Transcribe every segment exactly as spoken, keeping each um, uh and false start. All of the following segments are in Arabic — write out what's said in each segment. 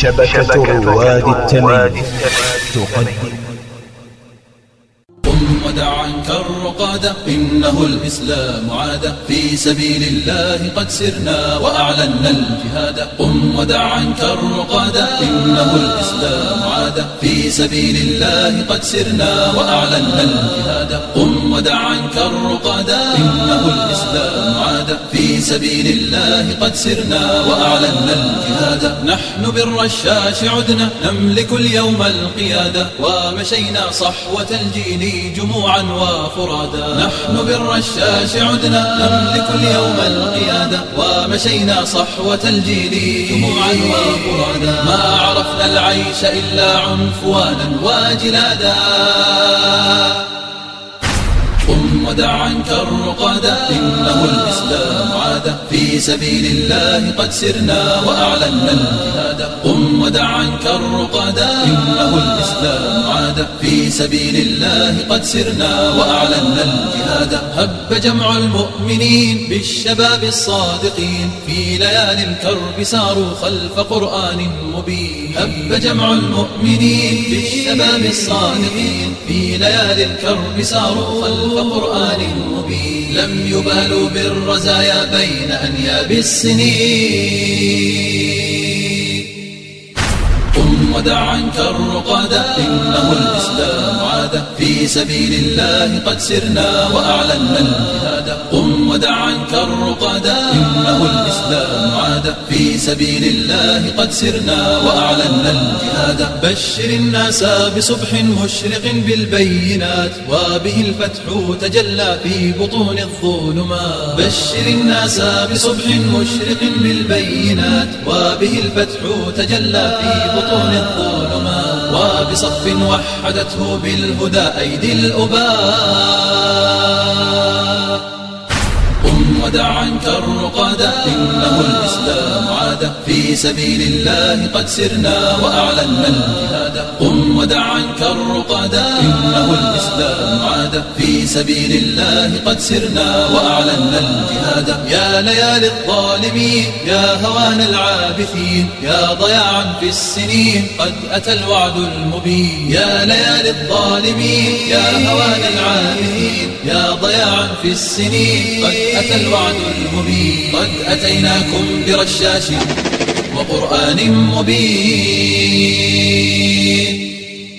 شبكة رواد التمييز تقدم. قم ودع عنك الرقادة، إنه الإسلام عادة، في سبيل الله قد سرنا وأعلنا الجهاد. قم ودع عنك الرقادة، إنه الإسلام عادة، في سبيل الله قد سرنا وأعلنا الجهاد. قم ودع عنك الرقادة، إنه الإسلام عادة، في سبيل الله قد سرنا وأعلنا الجهاد. نحن بالرشاش عدنا نملك اليوم القيادة، ومشينا صحوة الجيل جموعا وفرادا. نحن بالرشاش عدنا نملك اليوم القيادة، ومشينا صحوة الجيل جموعا وفرادا. ما عرفنا العيش إلا عنفوانا وجلادا. قم ودع عنك الرقادة، إنه الإسلام عادة، في سبيل الله قد سرنا وأعلنا الجهاد. قم ودع عنك الرقادة، إنه الإسلام عادة، في سبيل الله قد سرنا وأعلنا الجهاد. هب جمع المؤمنين بالشباب الصادقين، في ليالي الكرب ساروا خلف قرآن مبين. هب جمع المؤمنين بالشباب الصادقين، في ليالي الكرب ساروا خلف قرآن مبين. لم يبالوا بالرزايا بين أنياب السنين. قم ودع عنك الرقادة، إنه الإسلام عادة، في سبيل الله قد سرنا وأعلنا الجهاد. قم ودع عنك الرقادة، إنه الإسلام عادة، في سبيل الله قد سرنا وأعلنا الجهاد. بشر الناس بصبح مشرق بالبينات، وبه الفتح تجلى في بطون الظلمات. بشر الناس بصبح مشرق بالبينات، وبه الفتح تجلى في بطون الظلمات. وبصف وحدته بالهدى أيدي الأباء. قم ودع عنك الرقادة، إنه الإسلام عادة، في سبيل الله قد سرنا وأعلنا الجهاد. قم ودع عنك الرقادة، إنه الإسلام عادة، في سبيل الله قد سرنا وأعلنا الجهاد. يا ليالي الظالمين، يا هوان العابثين، يا ضياعا في السنين قد أتى الوعد المبين. يا ليالي الظالمين، يا هوان العابثين، يا ضياعا في السنين قد أتى الوعد المبين. قد أتيناكم برشاش وقرآن مبين.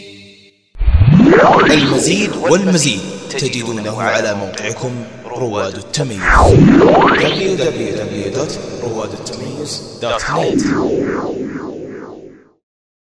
المزيد والمزيد تجدونه على موقعكم رواد التمييز دبليو دبليو دبليو دوت رواد التمييز دوت نت.